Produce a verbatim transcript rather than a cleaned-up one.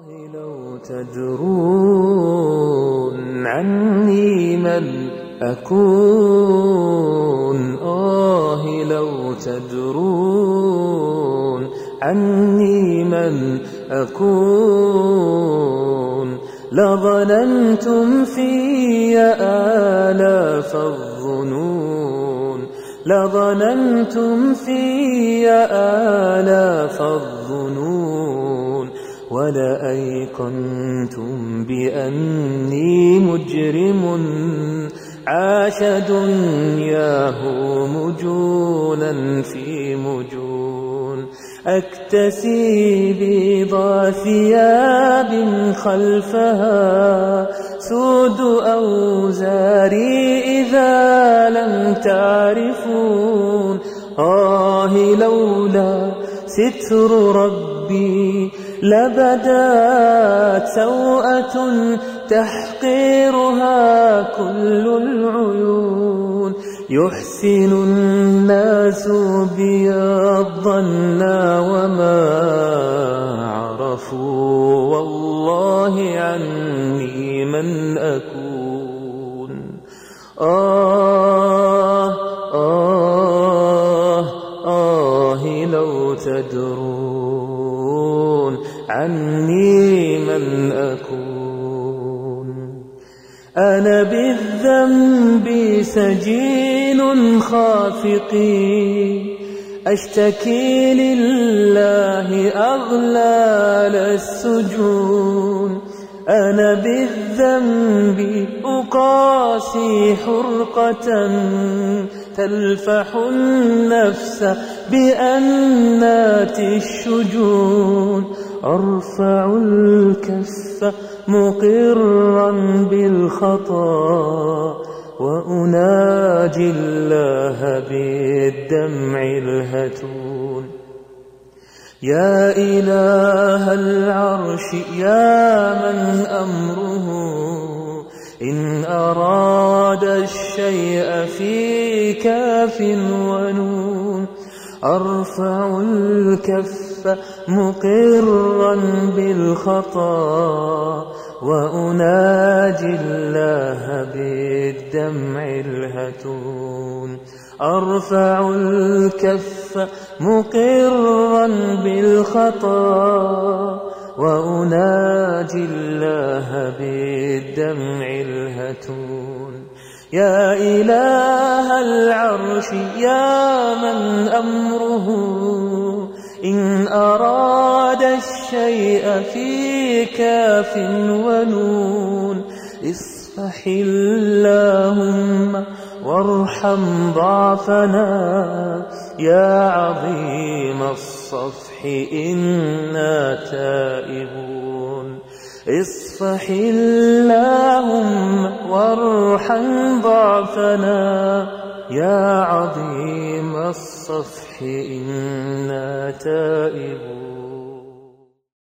لو تدرون عني من أكون، آه لو تدرون عني من أكون، لظننتم في آلاف الظنون، لظننتم في آلاف الظنون، ولأيقنتم بأني مجرم عاش دنياه مجونا في مجون. أكتسي بيض ثياب خلفها سود أوزاري إذا لم تعرفون، آه لولا ستر ربي لبدات سوءة تحقيرها كل العيون. يحسن الناس بي الظن وما عرفوا والله عني من أكون. آه آه آه لو تدرون عني من أكون. أنا بالذنب سجين خافقي أشتكي لله أغلال السجون. أنا بالذنب أقاسي حرقة تلفح النفس بأنات الشجون. أرفع الكف مقرا بالخطا وأناجي الله بالدمع الهتون. يا إله العرش يا من أمره إن أراد الشيء في كاف ونون. أرفع الكف مقرا بالخطا وأناجي الله بالدمع الهتون. أرفع الكف مقرا بالخطا وأناجي الله بالدمع الهتون. يا إله العرش يا من أمره إن أراد الشيء في كاف ونون. اصفح اللهم وارحم ضعفنا يا عظيم الصفح إنا تائبون. اصفح اللهم وارحم ضعفنا يا عظيم الصفح إنا تائبون.